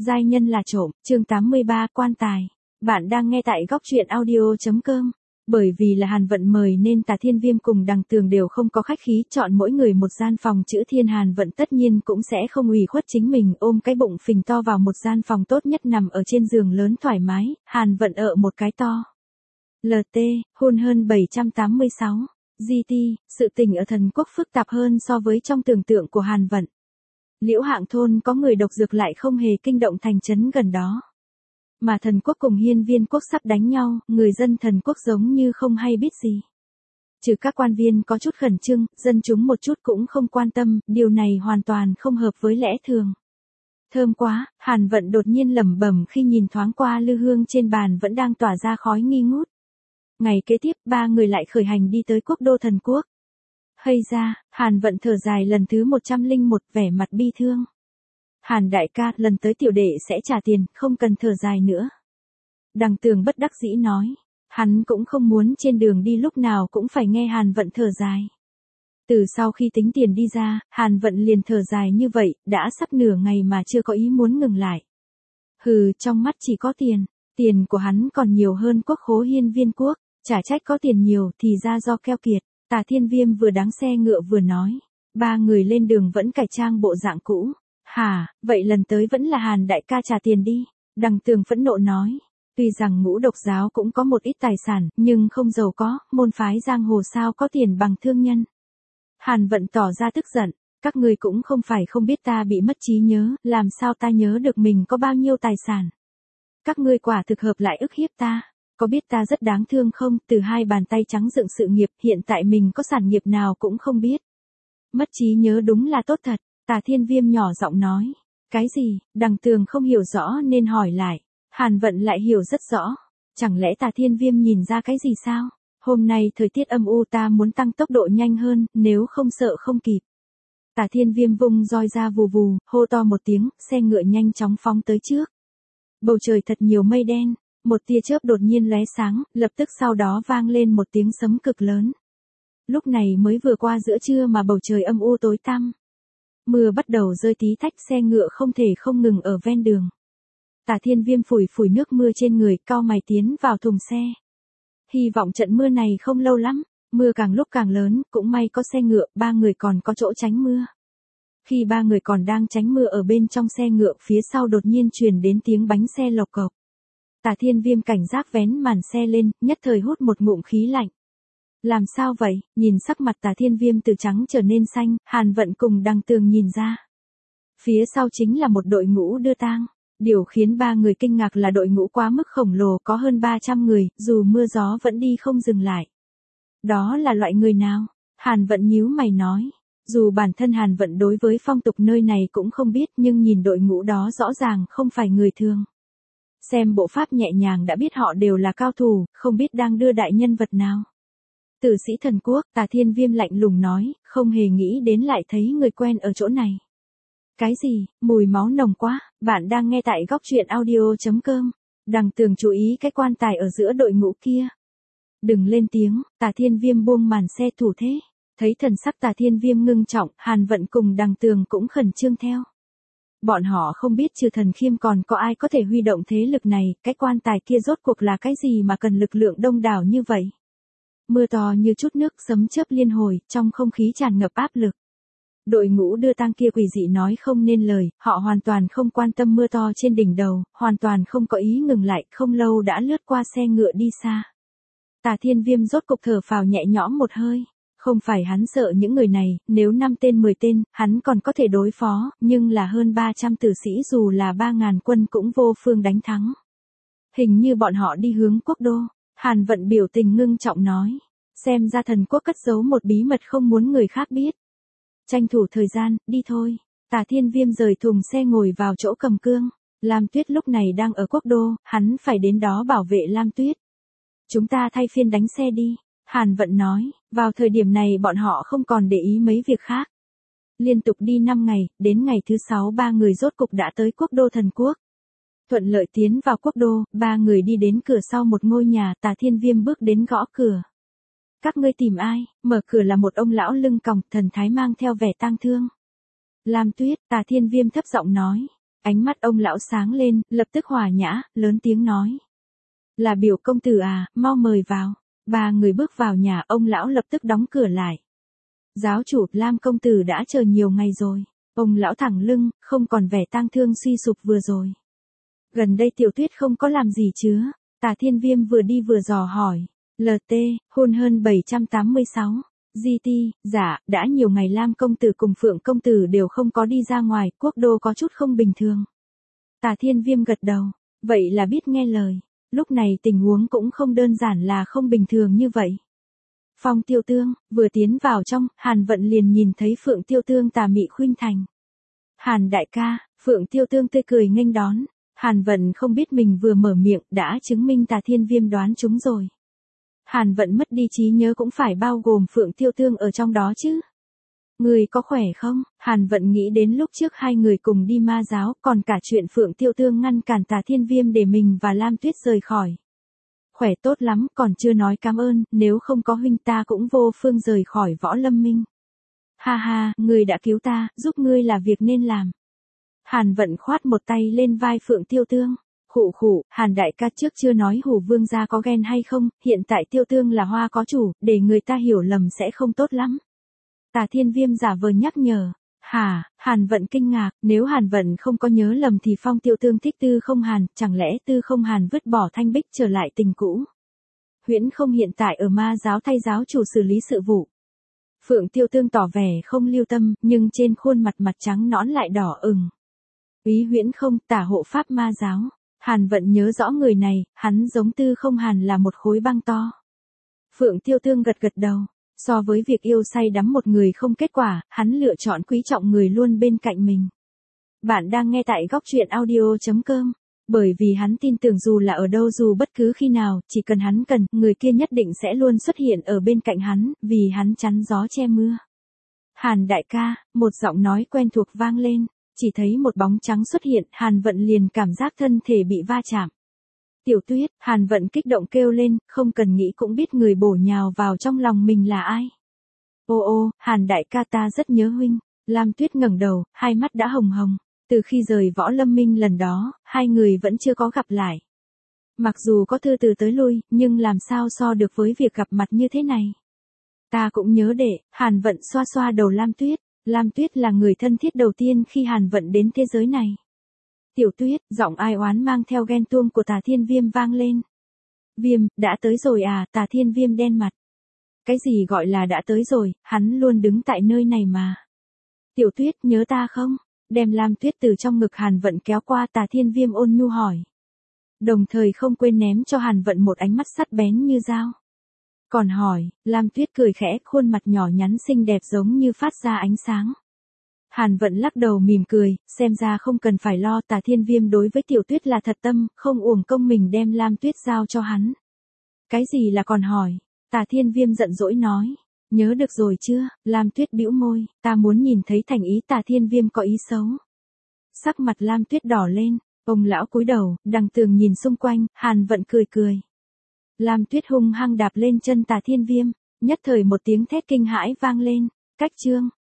Giai nhân là trộm, chương 83 quan tài. Bạn đang nghe tại góc truyện audio.com. Bởi vì là Hàn Vận mời nên Tả Thiên Viêm cùng Đằng Tường đều không có khách khí, chọn mỗi người một gian phòng chữ Thiên. Hàn Vận tất nhiên cũng sẽ không ủy khuất chính mình, ôm cái bụng phình to vào một gian phòng tốt nhất, nằm ở trên giường lớn thoải mái. Hàn Vận ở một cái to. LT, hôn hơn 786. GT, sự tình ở thần quốc phức tạp hơn so với trong tưởng tượng của Hàn Vận. Liễu Hạng thôn có người độc dược lại không hề kinh động thành trấn gần đó. Mà thần quốc cùng Hiên Viên quốc sắp đánh nhau, người dân thần quốc giống như không hay biết gì. Trừ các quan viên có chút khẩn trương, dân chúng một chút cũng không quan tâm, điều này hoàn toàn không hợp với lẽ thường. Thơm quá, Hàn Vận đột nhiên lẩm bẩm khi nhìn thoáng qua lư hương trên bàn vẫn đang tỏa ra khói nghi ngút. Ngày kế tiếp, ba người lại khởi hành đi tới quốc đô thần quốc. Hây ra, Hàn Vận thở dài lần thứ 101, vẻ mặt bi thương. Hàn đại ca, lần tới tiểu đệ sẽ trả tiền, không cần thở dài nữa. Đằng Tường bất đắc dĩ nói. Hắn cũng không muốn trên đường đi lúc nào cũng phải nghe Hàn Vận thở dài. Từ sau khi tính tiền đi ra, Hàn Vận liền thở dài như vậy, đã sắp nửa ngày mà chưa có ý muốn ngừng lại. Hừ, trong mắt chỉ có tiền. Tiền của hắn còn nhiều hơn quốc khố Hiên Viên quốc, chả trách có tiền nhiều thì ra do keo kiệt. Tả Thiên Viêm vừa đáng xe ngựa vừa nói. Ba người lên đường vẫn cải trang bộ dạng cũ. Hả, vậy lần tới vẫn là Hàn đại ca trả tiền đi. Đằng Tường phẫn nộ nói. Tuy rằng Ngũ Độc giáo cũng có một ít tài sản, nhưng không giàu có, môn phái giang hồ sao có tiền bằng thương nhân. Hàn Vận tỏ ra tức giận. Các ngươi cũng không phải không biết ta bị mất trí nhớ, làm sao ta nhớ được mình có bao nhiêu tài sản. Các ngươi quả thực hợp lại ức hiếp ta. Có biết ta rất đáng thương không, từ hai bàn tay trắng dựng sự nghiệp, hiện tại mình có sản nghiệp nào cũng không biết. Mất trí nhớ đúng là tốt thật, Tả Thiên Viêm nhỏ giọng nói. Cái gì, Đằng Tường không hiểu rõ nên hỏi lại. Hàn Vận lại hiểu rất rõ. Chẳng lẽ Tả Thiên Viêm nhìn ra cái gì sao? Hôm nay thời tiết âm u, ta muốn tăng tốc độ nhanh hơn, nếu không sợ không kịp. Tả Thiên Viêm vung roi ra vù vù, hô to một tiếng, xe ngựa nhanh chóng phóng tới trước. Bầu trời thật nhiều mây đen. Một tia chớp đột nhiên lóe sáng, lập tức sau đó vang lên một tiếng sấm cực lớn. Lúc này mới vừa qua giữa trưa mà bầu trời âm u tối tăm. Mưa bắt đầu rơi tí tách, xe ngựa không thể không ngừng ở ven đường. Tả Thiên Viêm phủi phủi nước mưa trên người, cau mày tiến vào thùng xe. Hy vọng trận mưa này không lâu lắm, mưa càng lúc càng lớn, cũng may có xe ngựa, ba người còn có chỗ tránh mưa. Khi ba người còn đang tránh mưa ở bên trong xe ngựa, phía sau đột nhiên truyền đến tiếng bánh xe lộc cộc. Tả Thiên Viêm cảnh giác vén màn xe lên, nhất thời hút một ngụm khí lạnh. Làm sao vậy? Nhìn sắc mặt Tả Thiên Viêm từ trắng trở nên xanh, Hàn Vận cùng Đằng Tường nhìn ra. Phía sau chính là một đội ngũ đưa tang. Điều khiến ba người kinh ngạc là đội ngũ quá mức khổng lồ, có hơn 300 người, dù mưa gió vẫn đi không dừng lại. Đó là loại người nào? Hàn Vận nhíu mày nói. Dù bản thân Hàn Vận đối với phong tục nơi này cũng không biết, nhưng nhìn đội ngũ đó rõ ràng không phải người thường. Xem bộ pháp nhẹ nhàng đã biết họ đều là cao thủ, không biết đang đưa đại nhân vật nào. Tử sĩ thần quốc, Tả Thiên Viêm lạnh lùng nói, không hề nghĩ đến lại thấy người quen ở chỗ này. Cái gì, mùi máu nồng quá, bạn đang nghe tại góc truyện audio.com. Đằng Tường chú ý cái quan tài ở giữa đội ngũ kia. Đừng lên tiếng, Tả Thiên Viêm buông màn xe thủ thế. Thấy thần sắc Tả Thiên Viêm ngưng trọng, Hàn Vận cùng Đằng Tường cũng khẩn trương theo. Bọn họ không biết trừ Thần Khiêm còn có ai có thể huy động thế lực này, cái quan tài kia rốt cuộc là cái gì mà cần lực lượng đông đảo như vậy. Mưa to như chút nước, sấm chớp liên hồi, trong không khí tràn ngập áp lực. Đội ngũ đưa tang kia quỷ dị nói không nên lời, họ hoàn toàn không quan tâm mưa to trên đỉnh đầu, hoàn toàn không có ý ngừng lại, không lâu đã lướt qua xe ngựa đi xa. Tả Thiên Viêm rốt cục thở phào nhẹ nhõm một hơi. Không phải hắn sợ những người này, nếu 5 tên 10 tên, hắn còn có thể đối phó, nhưng là hơn 300 tử sĩ dù là 3.000 quân cũng vô phương đánh thắng. Hình như bọn họ đi hướng quốc đô, Hàn Vận biểu tình ngưng trọng nói. Xem ra thần quốc cất giấu một bí mật không muốn người khác biết. Tranh thủ thời gian, đi thôi. Tả Thiên Viêm rời thùng xe ngồi vào chỗ cầm cương. Lam Tuyết lúc này đang ở quốc đô, hắn phải đến đó bảo vệ Lam Tuyết. Chúng ta thay phiên đánh xe đi. Hàn Vận nói, vào thời điểm này bọn họ không còn để ý mấy việc khác. Liên tục đi 5 ngày, đến ngày thứ 6 ba người rốt cục đã tới quốc đô thần quốc. Thuận lợi tiến vào quốc đô, ba người đi đến cửa sau một ngôi nhà, Tả Thiên Viêm bước đến gõ cửa. Các ngươi tìm ai? Mở cửa là một ông lão lưng còng, thần thái mang theo vẻ tang thương. Lam Tuyết, Tả Thiên Viêm thấp giọng nói. Ánh mắt ông lão sáng lên, lập tức hòa nhã, lớn tiếng nói. Là biểu công tử à, mau mời vào. Ba người bước vào nhà, ông lão lập tức đóng cửa lại. Giáo chủ, Lam công tử đã chờ nhiều ngày rồi. Ông lão thẳng lưng, không còn vẻ tang thương suy sụp vừa rồi. Gần đây Tiểu Tuyết không có làm gì chứ? Tả Thiên Viêm vừa đi vừa dò hỏi. LT, hôn hơn 786. GT, dạ, đã nhiều ngày Lam công tử cùng Phượng công tử đều không có đi ra ngoài, quốc đô có chút không bình thường. Tả Thiên Viêm gật đầu, vậy là biết nghe lời. Lúc này tình huống cũng không đơn giản là không bình thường như vậy. Phong Tiêu Tương, vừa tiến vào trong, Hàn Vận liền nhìn thấy Phượng Tiêu Tương tà mị khuynh thành. Hàn đại ca, Phượng Tiêu Tương tươi cười nghênh đón. Hàn Vận không biết mình vừa mở miệng đã chứng minh Tả Thiên Viêm đoán chúng rồi. Hàn Vận mất đi trí nhớ cũng phải bao gồm Phượng Tiêu Tương ở trong đó chứ. Người có khỏe không? Hàn Vận nghĩ đến lúc trước hai người cùng đi ma giáo, còn cả chuyện Phượng Tiêu Tương ngăn cản Tả Thiên Viêm để mình và Lam Tuyết rời khỏi. Khỏe tốt lắm, còn chưa nói cảm ơn, nếu không có huynh ta cũng vô phương rời khỏi Võ Lâm Minh. Ha ha, ngươi đã cứu ta, giúp ngươi là việc nên làm. Hàn Vận khoát một tay lên vai Phượng Tiêu Tương. Khụ khụ, Hàn đại ca trước chưa nói Hủ Vương gia có ghen hay không, hiện tại Tiêu Tương là hoa có chủ, để người ta hiểu lầm sẽ không tốt lắm. Tả Thiên Viêm giả vờ nhắc nhở. Hả, Hàn Vận kinh ngạc, nếu Hàn Vận không có nhớ lầm thì Phong Tiêu Tương thích Tư Không Hàn, chẳng lẽ Tư Không Hàn vứt bỏ Thanh Bích trở lại tình cũ. Huyễn Không hiện tại ở ma giáo thay giáo chủ xử lý sự vụ. Phượng Tiêu Tương tỏ vẻ không lưu tâm, nhưng trên khuôn mặt mặt trắng nõn lại đỏ ửng. Úy Huyễn Không, tả hộ pháp ma giáo. Hàn Vận nhớ rõ người này, hắn giống Tư Không Hàn là một khối băng to. Phượng Tiêu Tương gật gật đầu. So với việc yêu say đắm một người không kết quả, hắn lựa chọn quý trọng người luôn bên cạnh mình. Bạn đang nghe tại góc truyện audio.com. Bởi vì hắn tin tưởng dù là ở đâu dù bất cứ khi nào, chỉ cần hắn cần, người kia nhất định sẽ luôn xuất hiện ở bên cạnh hắn, vì hắn chắn gió che mưa. Hàn đại ca, một giọng nói quen thuộc vang lên, chỉ thấy một bóng trắng xuất hiện, Hàn Vận liền cảm giác thân thể bị va chạm. Tiểu Tuyết, Hàn Vận kích động kêu lên, không cần nghĩ cũng biết người bổ nhào vào trong lòng mình là ai. Ô ô, Hàn đại ca ta rất nhớ huynh. Lam Tuyết ngẩng đầu, hai mắt đã hồng hồng. Từ khi rời Võ Lâm Minh lần đó, hai người vẫn chưa có gặp lại. Mặc dù có thư từ tới lui, nhưng làm sao so được với việc gặp mặt như thế này. Ta cũng nhớ đệ, Hàn Vận xoa xoa đầu Lam Tuyết. Lam Tuyết là người thân thiết đầu tiên khi Hàn Vận đến thế giới này. Tiểu Tuyết, giọng ai oán mang theo ghen tuông của Tả Thiên Viêm vang lên. Viêm, đã tới rồi à? Tả Thiên Viêm đen mặt. Cái gì gọi là đã tới rồi, hắn luôn đứng tại nơi này mà. Tiểu Tuyết, nhớ ta không? Đem Lam Tuyết từ trong ngực Hàn Vận kéo qua, Tả Thiên Viêm ôn nhu hỏi. Đồng thời không quên ném cho Hàn Vận một ánh mắt sắc bén như dao. Còn hỏi, Lam Tuyết cười khẽ, khuôn mặt nhỏ nhắn xinh đẹp giống như phát ra ánh sáng. Hàn Vận lắc đầu mỉm cười, xem ra không cần phải lo, Tả Thiên Viêm đối với Tiểu Tuyết là thật tâm, không uổng công mình đem Lam Tuyết giao cho hắn. Cái gì là còn hỏi? Tả Thiên Viêm giận dỗi nói. Nhớ được rồi chưa? Lam Tuyết bĩu môi, ta muốn nhìn thấy thành ý. Tả Thiên Viêm có ý xấu. Sắc mặt Lam Tuyết đỏ lên, ông lão cúi đầu, đằng tường nhìn xung quanh, Hàn Vận cười cười. Lam Tuyết hung hăng đạp lên chân Tả Thiên Viêm, nhất thời một tiếng thét kinh hãi vang lên, cách chương.